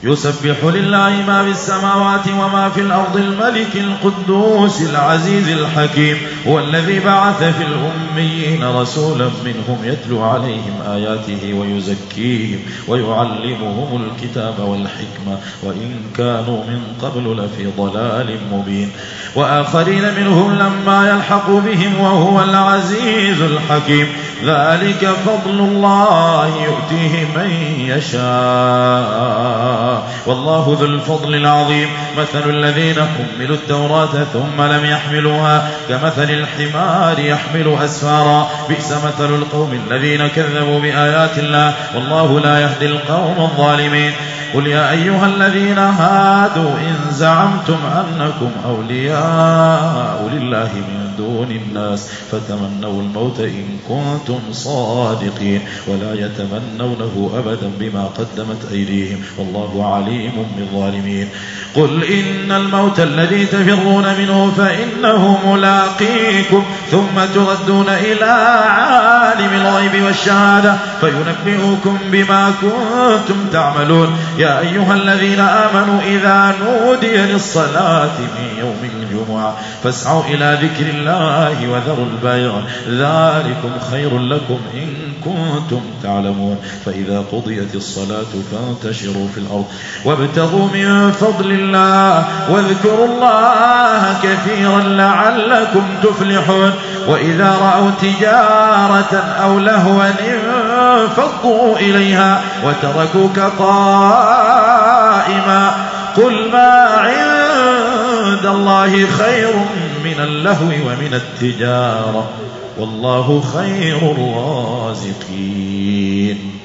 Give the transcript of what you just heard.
يسبح لله ما في السماوات وما في الأرض الملك القدوس العزيز الحكيم. هو الذي بعث في الأميين رسولا منهم يتلو عليهم آياته ويزكيهم ويعلمهم الكتاب والحكمة وإن كانوا من قبل لفي ضلال مبين وآخرين منهم لما يلحقوا بهم وهو العزيز الحكيم. ذلك فضل الله يؤتيه من يشاء والله ذو الفضل العظيم. مثل الذين حملوا التوراة ثم لم يحملوها كمثل الحمار يحمل أسفارا بئس مثل القوم الذين كذبوا بآيات الله والله لا يهدي القوم الظالمين. قل يا أيها الذين هادوا إن زعمتم أنكم أولياء لله من دون الناس فتمنوا الموت إن كنتم صادقين ولا يتمنونه أبدا بما قدمت أيديهم والله عليم بالظالمين. قل إن الموت الذي تفرون منه فإنه ملاقيكم ثم تردون إلى عالم الغيب والشهادة فينبئكم بما كنتم تعملون. يا أيها الذين آمنوا إذا نودي للصلاة من يوم الجمعة فاسعوا إلى ذكر الله وذروا البيع ذلكم خير لكم إن كنتم تعلمون. فإذا قضيت الصلاة فانتشروا في الأرض وابتغوا من فضل الله واذكروا الله كثيرا لعلكم تفلحون. وإذا رأوا تجارة أو لهوا انفضوا إليها وتركوك قائما قل ما عند الله خير من اللهو ومن التجارة والله خير الرازقين.